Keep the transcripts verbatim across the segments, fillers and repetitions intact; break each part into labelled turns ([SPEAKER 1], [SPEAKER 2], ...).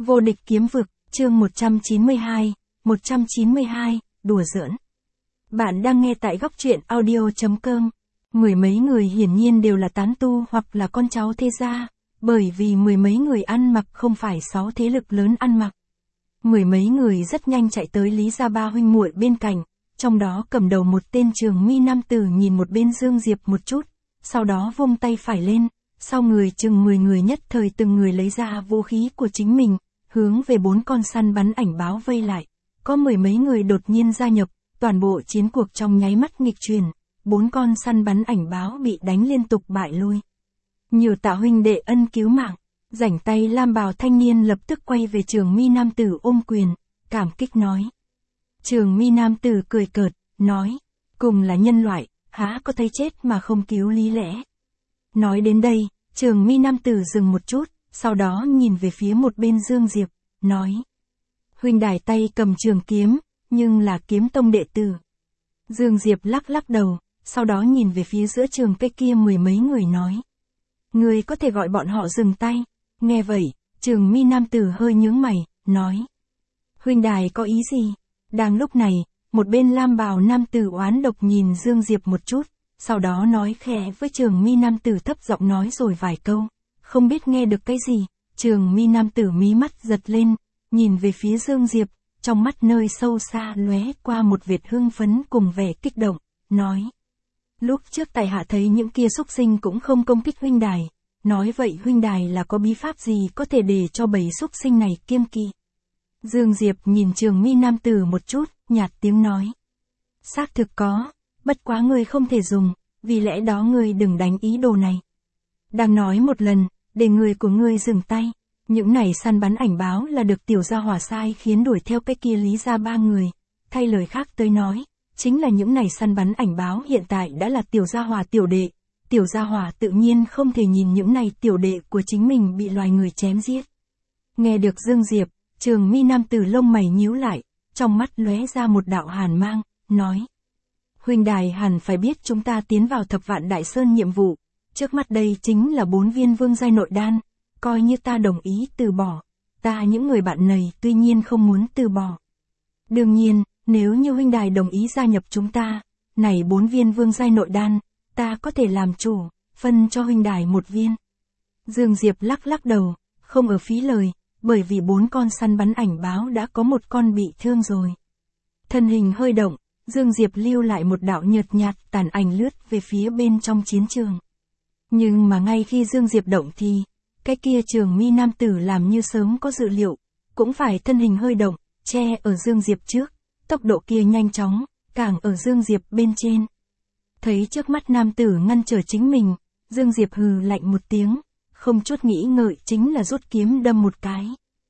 [SPEAKER 1] Vô địch kiếm vực, chương một trăm chín mươi hai, một trăm chín mươi hai, đùa giỡn. Bạn đang nghe tại góc truyện audio chấm com. Mười mấy người hiển nhiên đều là tán tu hoặc là con cháu thế gia, bởi vì mười mấy người ăn mặc không phải sáu thế lực lớn ăn mặc. Mười mấy người rất nhanh chạy tới Lý gia ba huynh muội bên cạnh, trong đó cầm đầu một tên trường mi nam tử nhìn một bên Dương Diệp một chút, sau đó vung tay phải lên, sau người chừng mười người nhất thời từng người lấy ra vũ khí của chính mình, hướng về bốn con săn bắn ảnh báo vây lại. Có mười mấy người đột nhiên gia nhập, toàn bộ chiến cuộc trong nháy mắt nghịch chuyển, bốn con săn bắn ảnh báo bị đánh liên tục bại lui. Nhiều tạ huynh đệ ân cứu mạng, rảnh tay lam bào thanh niên lập tức quay về trường mi nam tử ôm quyền, cảm kích nói. Trường mi nam tử cười cợt, nói, cùng là nhân loại, há có thấy chết mà không cứu lý lẽ. Nói đến đây, trường mi nam tử dừng một chút, sau đó nhìn về phía một bên Dương Diệp, nói. Huynh đài tay cầm trường kiếm, nhưng là kiếm tông đệ tử. Dương Diệp lắc lắc đầu, sau đó nhìn về phía giữa trường cây kia mười mấy người nói. Người có thể gọi bọn họ dừng tay. Nghe vậy, trường mi nam tử hơi nhướng mày, nói. Huynh đài có ý gì? Đang lúc này, một bên lam bào nam tử oán độc nhìn Dương Diệp một chút, sau đó nói khẽ với trường mi nam tử thấp giọng nói rồi vài câu, không biết nghe được cái gì, trường mi nam tử mí mắt giật lên, nhìn về phía Dương Diệp, trong mắt nơi sâu xa lóe qua một vệt hưng phấn cùng vẻ kích động, nói. Lúc trước tài hạ thấy những kia xúc sinh cũng không công kích huynh đài, nói vậy huynh đài là có bí pháp gì có thể để cho bầy xúc sinh này kiêng kỵ. Dương Diệp nhìn trường mi nam tử một chút, nhạt tiếng nói. Xác thực có, bất quá ngươi không thể dùng, vì lẽ đó ngươi đừng đánh ý đồ này. Đang nói một lần, để người của ngươi dừng tay, những này săn bắn ảnh báo là được tiểu gia hỏa sai khiến đuổi theo cái kia Lý gia ba người, thay lời khác tới nói, chính là những này săn bắn ảnh báo hiện tại đã là tiểu gia hỏa tiểu đệ, tiểu gia hỏa tự nhiên không thể nhìn những này tiểu đệ của chính mình bị loài người chém giết. Nghe được Dương Diệp, trường mi nam tử lông mày nhíu lại, trong mắt lóe ra một đạo hàn mang, nói. Huynh đài hẳn phải biết chúng ta tiến vào thập vạn đại sơn nhiệm vụ, trước mắt đây chính là bốn viên vương giai nội đan, coi như ta đồng ý từ bỏ, ta những người bạn này tuy nhiên không muốn từ bỏ. Đương nhiên, nếu như huynh đài đồng ý gia nhập chúng ta, này bốn viên vương giai nội đan, ta có thể làm chủ, phân cho huynh đài một viên. Dương Diệp lắc lắc đầu, không ở phí lời, bởi vì bốn con săn bắn ảnh báo đã có một con bị thương rồi. Thân hình hơi động, Dương Diệp lưu lại một đạo nhợt nhạt tàn ảnh lướt về phía bên trong chiến trường. Nhưng mà ngay khi Dương Diệp động thì, cái kia trường mi nam tử làm như sớm có dự liệu, cũng phải thân hình hơi động, che ở Dương Diệp trước, tốc độ kia nhanh chóng, càng ở Dương Diệp bên trên. Thấy trước mắt nam tử ngăn trở chính mình, Dương Diệp hừ lạnh một tiếng, không chút nghĩ ngợi chính là rút kiếm đâm một cái.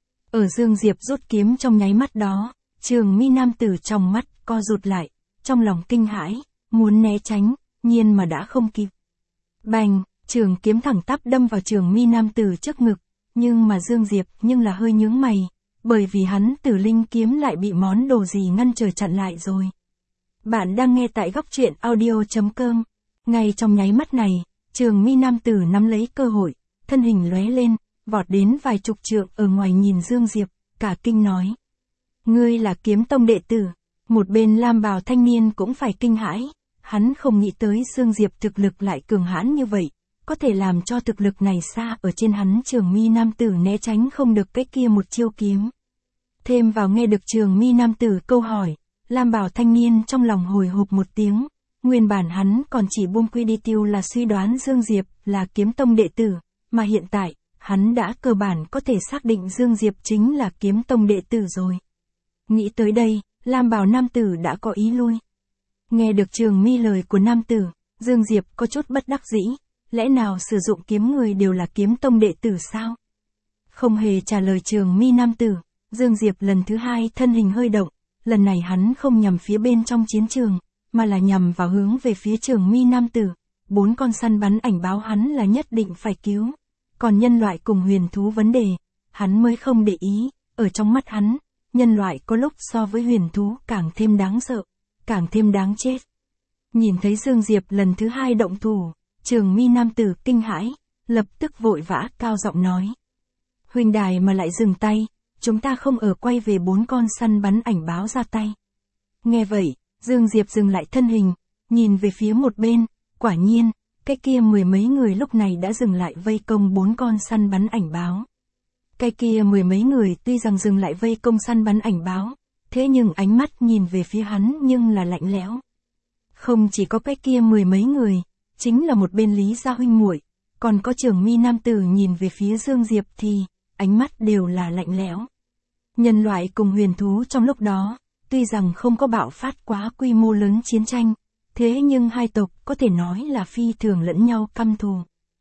[SPEAKER 1] Ở Dương Diệp rút kiếm trong nháy mắt đó, trường mi nam tử trong mắt co rụt lại, trong lòng kinh hãi, muốn né tránh, nhiên mà đã không kịp. Bành, trường kiếm thẳng tắp đâm vào trường mi nam tử trước ngực, nhưng mà Dương Diệp nhưng là hơi nhướng mày, bởi vì hắn tử linh kiếm lại bị món đồ gì ngăn trở chặn lại rồi. Bạn đang nghe tại góc truyện audio chấm com. Ngay trong nháy mắt này, trường mi nam tử nắm lấy cơ hội, thân hình lóe lên, vọt đến vài chục trượng ở ngoài nhìn Dương Diệp, cả kinh nói. Ngươi là kiếm tông đệ tử. Một bên lam bào thanh niên cũng phải kinh hãi, hắn không nghĩ tới Dương Diệp thực lực lại cường hãn như vậy, có thể làm cho thực lực này xa ở trên hắn trường mi nam tử né tránh không được cái kia một chiêu kiếm. Thêm vào nghe được trường mi nam tử câu hỏi, lam bào thanh niên trong lòng hồi hộp một tiếng, nguyên bản hắn còn chỉ buông quy đi tiêu là suy đoán Dương Diệp là kiếm tông đệ tử, mà hiện tại, hắn đã cơ bản có thể xác định Dương Diệp chính là kiếm tông đệ tử rồi. Nghĩ tới đây, lam bào nam tử đã có ý lui. Nghe được trường mi lời của nam tử, Dương Diệp có chút bất đắc dĩ, lẽ nào sử dụng kiếm người đều là kiếm tông đệ tử sao? Không hề trả lời trường mi nam tử, Dương Diệp lần thứ hai thân hình hơi động, lần này hắn không nhằm phía bên trong chiến trường, mà là nhằm vào hướng về phía trường mi nam tử, bốn con săn bắn ảnh báo hắn là nhất định phải cứu, còn nhân loại cùng huyền thú vấn đề, hắn mới không để ý, ở trong mắt hắn, nhân loại có lúc so với huyền thú càng thêm đáng sợ, càng thêm đáng chết. Nhìn thấy Dương Diệp lần thứ hai động thủ, trường mi nam tử kinh hãi, lập tức vội vã cao giọng nói. Huynh đài mà lại dừng tay, chúng ta không ở quay về bốn con săn bắn ảnh báo ra tay. Nghe vậy, Dương Diệp dừng lại thân hình, nhìn về phía một bên, quả nhiên, cái kia mười mấy người lúc này đã dừng lại vây công bốn con săn bắn ảnh báo. Cái kia mười mấy người tuy rằng dừng lại vây công săn bắn ảnh báo, thế nhưng ánh mắt nhìn về phía hắn nhưng là lạnh lẽo. Không chỉ có cái kia mười mấy người, chính là một bên Lý Gia huynh muội, còn có Trường Mi nam tử nhìn về phía Dương Diệp thì, ánh mắt đều là lạnh lẽo. Nhân loại cùng huyền thú trong lúc đó, tuy rằng không có bạo phát quá quy mô lớn chiến tranh, thế nhưng hai tộc có thể nói là phi thường lẫn nhau căm thù.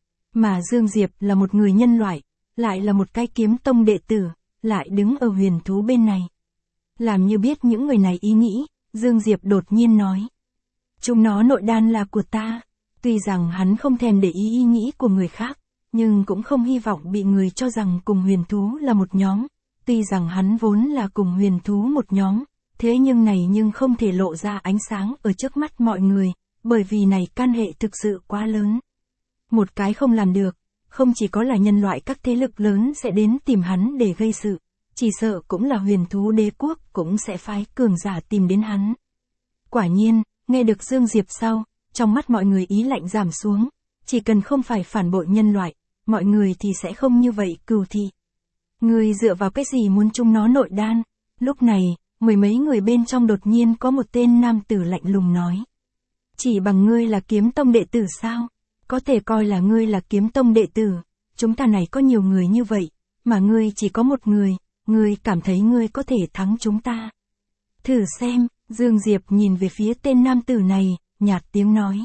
[SPEAKER 1] Mà Dương Diệp là một người nhân loại, lại là một cái kiếm tông đệ tử, lại đứng ở huyền thú bên này. Làm như biết những người này ý nghĩ, Dương Diệp đột nhiên nói. Chúng nó nội đan là của ta. Tuy rằng hắn không thèm để ý ý nghĩ của người khác, nhưng cũng không hy vọng bị người cho rằng cùng huyền thú là một nhóm. Tuy rằng hắn vốn là cùng huyền thú một nhóm, thế nhưng này nhưng không thể lộ ra ánh sáng ở trước mắt mọi người, bởi vì này can hệ thực sự quá lớn. Một cái không làm được, không chỉ có là nhân loại các thế lực lớn sẽ đến tìm hắn để gây sự, chỉ sợ cũng là huyền thú đế quốc cũng sẽ phái cường giả tìm đến hắn. Quả nhiên, nghe được Dương Diệp sau, trong mắt mọi người ý lạnh giảm xuống, chỉ cần không phải phản bội nhân loại, mọi người thì sẽ không như vậy cừu thị. Người dựa vào cái gì muốn chúng nó nội đan? Lúc này, mười mấy người bên trong đột nhiên có một tên nam tử lạnh lùng nói. Chỉ bằng ngươi là kiếm tông đệ tử sao? Có thể coi là ngươi là kiếm tông đệ tử, chúng ta này có nhiều người như vậy, mà ngươi chỉ có một người, ngươi cảm thấy ngươi có thể thắng chúng ta. Thử xem, Dương Diệp nhìn về phía tên nam tử này, nhạt tiếng nói.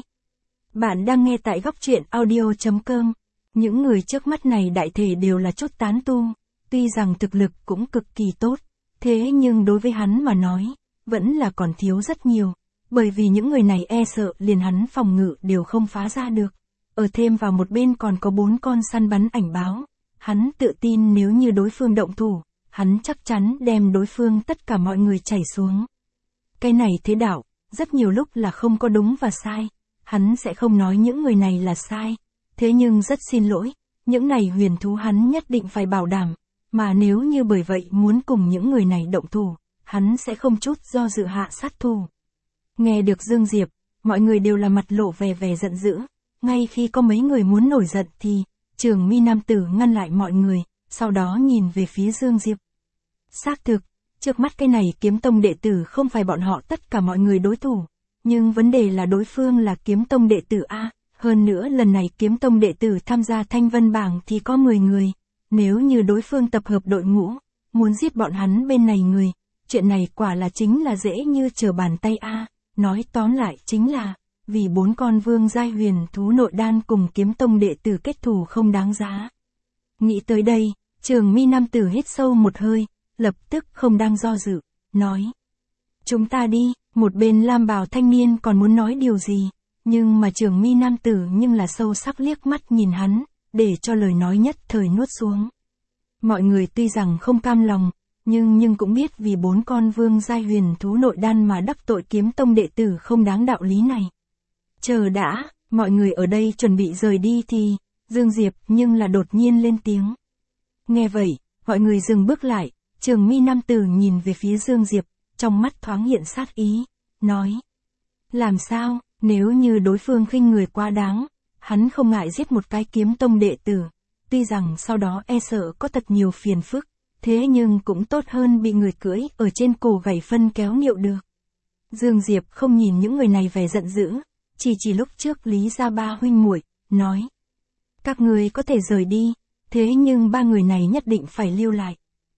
[SPEAKER 1] Bạn đang nghe tại góc truyện audio chấm com. Những người trước mắt này đại thể đều là chút tán tu, tuy rằng thực lực cũng cực kỳ tốt, thế nhưng đối với hắn mà nói, vẫn là còn thiếu rất nhiều, bởi vì những người này e sợ liền hắn phòng ngự đều không phá ra được. Ở thêm vào một bên còn có bốn con săn bắn ảnh báo, hắn tự tin nếu như đối phương động thủ, hắn chắc chắn đem đối phương tất cả mọi người chảy xuống. Cái này thế đạo, rất nhiều lúc là không có đúng và sai, hắn sẽ không nói những người này là sai, thế nhưng rất xin lỗi, những này huyền thú hắn nhất định phải bảo đảm, mà nếu như bởi vậy muốn cùng những người này động thủ, hắn sẽ không chút do dự hạ sát thủ. Nghe được Dương Diệp, mọi người đều là mặt lộ vẻ vẻ giận dữ, ngay khi có mấy người muốn nổi giận thì, Trường Mi nam tử ngăn lại mọi người, sau đó nhìn về phía Dương Diệp. Xác thực, trước mắt cái này kiếm tông đệ tử không phải bọn họ tất cả mọi người đối thủ, nhưng vấn đề là đối phương là kiếm tông đệ tử A, hơn nữa lần này kiếm tông đệ tử tham gia thanh vân bảng thì có mười người, nếu như đối phương tập hợp đội ngũ, muốn giết bọn hắn bên này người, chuyện này quả là chính là dễ như trở bàn tay A, nói tóm lại chính là, vì bốn con vương giai huyền thú nội đan cùng kiếm tông đệ tử kết thù không đáng giá. Nghĩ tới đây, Trường Mi nam tử hít sâu một hơi, lập tức không đang do dự, nói. Chúng ta đi, một bên lam bào thanh niên còn muốn nói điều gì, nhưng mà Trường Mi nam tử nhưng là sâu sắc liếc mắt nhìn hắn, để cho lời nói nhất thời nuốt xuống. Mọi người tuy rằng không cam lòng, nhưng nhưng cũng biết vì bốn con vương giai huyền thú nội đan mà đắc tội kiếm tông đệ tử không đáng đạo lý này. Chờ đã, mọi người ở đây chuẩn bị rời đi thì, Dương Diệp nhưng là đột nhiên lên tiếng. Nghe vậy, mọi người dừng bước lại, Trường Mi nam tử nhìn về phía Dương Diệp, trong mắt thoáng hiện sát ý, nói. Làm sao, nếu như đối phương khinh người quá đáng, hắn không ngại giết một cái kiếm tông đệ tử, tuy rằng sau đó e sợ có thật nhiều phiền phức, thế nhưng cũng tốt hơn bị người cưỡi ở trên cổ gảy phân kéo niệu được. Dương Diệp không nhìn những người này vẻ giận dữ, chỉ chỉ lúc trước Lý Gia ba huynh muội, nói. Các người có thể rời đi, thế nhưng ba người này nhất định phải lưu lại.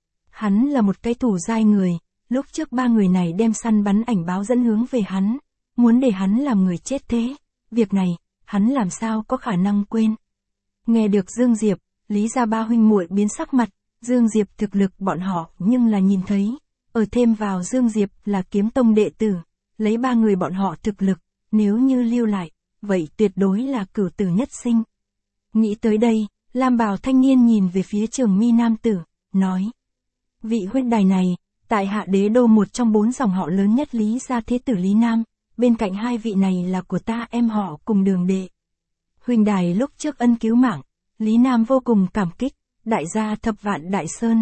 [SPEAKER 1] Hắn là một cái thủ giai người, lúc trước ba người này đem săn bắn ảnh báo dẫn hướng về hắn, muốn để hắn làm người chết thế, việc này, hắn làm sao có khả năng quên. Nghe được Dương Diệp, Lý Gia ba huynh muội biến sắc mặt, Dương Diệp thực lực bọn họ nhưng là nhìn thấy, ở thêm vào Dương Diệp là kiếm tông đệ tử, lấy ba người bọn họ thực lực, nếu như lưu lại, vậy tuyệt đối là cửu tử nhất sinh. Nghĩ tới đây, lam bào thanh niên nhìn về phía Trường Mi nam tử, nói. Vị huynh đài này, tại hạ đế đô một trong bốn dòng họ lớn nhất Lý Gia thế tử Lý Nam, bên cạnh hai vị này là của ta em họ cùng đường đệ. Huynh đài lúc trước ân cứu mạng, Lý Nam vô cùng cảm kích, đại gia thập vạn đại sơn,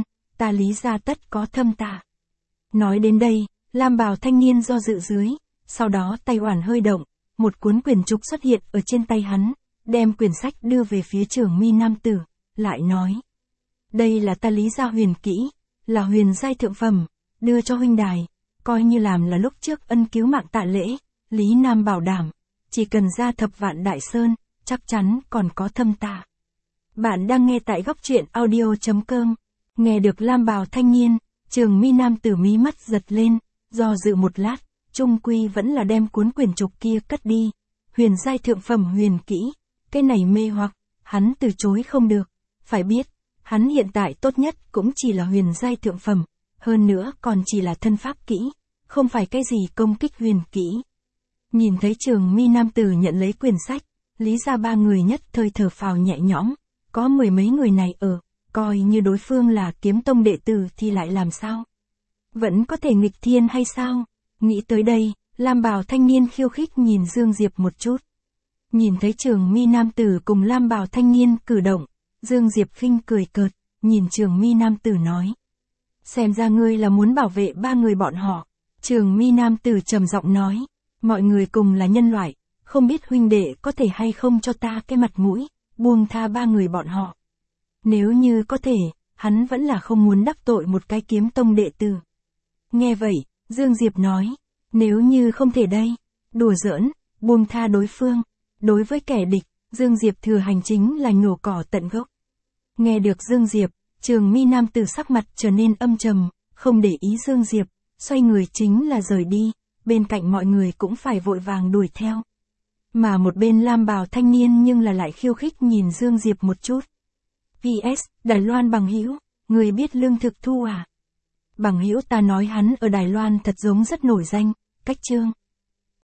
[SPEAKER 1] ta Lý gia tất có thâm tà. Nói đến đây, lam bào thanh niên do dự dưới, sau đó tay oản hơi động, một cuốn quyển trục xuất hiện ở trên tay hắn, đem quyển sách đưa về phía Trường Mi nam tử, lại nói. Đây là ta Lý gia huyền kỹ, là huyền giai thượng phẩm, đưa cho huynh đài, coi như làm là lúc trước ân cứu mạng tạ lễ, Lý Nam bảo đảm, chỉ cần ra thập vạn đại sơn, chắc chắn còn có thâm tà. Bạn đang nghe tại góc truyện audio.com, nghe được lam bào thanh niên, Trường Mi nam tử mí mắt giật lên, do dự một lát, trung quy vẫn là đem cuốn quyển trục kia cất đi, huyền giai thượng phẩm huyền kỹ, cái này mê hoặc, hắn từ chối không được, phải biết, hắn hiện tại tốt nhất cũng chỉ là huyền giai thượng phẩm, hơn nữa còn chỉ là thân pháp kỹ, không phải cái gì công kích huyền kỹ. Nhìn thấy Trường Mi nam tử nhận lấy quyển sách, Lý gia ba người nhất thời thở phào nhẹ nhõm, có mười mấy người này ở, coi như đối phương là kiếm tông đệ tử thì lại làm sao? Vẫn có thể nghịch thiên hay sao? Nghĩ tới đây, lam bào thanh niên khiêu khích nhìn Dương Diệp một chút. Nhìn thấy Trường Mi nam tử cùng lam bào thanh niên cử động, Dương Diệp khinh cười cợt, nhìn Trường Mi nam tử nói. Xem ra ngươi là muốn bảo vệ ba người bọn họ. Trường Mi nam tử trầm giọng nói, mọi người cùng là nhân loại, không biết huynh đệ có thể hay không cho ta cái mặt mũi, buông tha ba người bọn họ. Nếu như có thể, hắn vẫn là không muốn đắc tội một cái kiếm tông đệ tử. Nghe vậy, Dương Diệp nói, nếu như không thể đây, đùa giỡn, buông tha đối phương. Đối với kẻ địch, Dương Diệp thừa hành chính là nhổ cỏ tận gốc. Nghe được Dương Diệp, Trường Mi nam tử sắc mặt trở nên âm trầm, không để ý Dương Diệp, xoay người chính là rời đi, bên cạnh mọi người cũng phải vội vàng đuổi theo. Mà một bên lam bào thanh niên nhưng là lại khiêu khích nhìn Dương Diệp một chút. pê ét, Đài Loan bằng hữu, người biết Lương Thực Thu à? Bằng hữu ta nói hắn ở Đài Loan thật giống rất nổi danh, cách chương.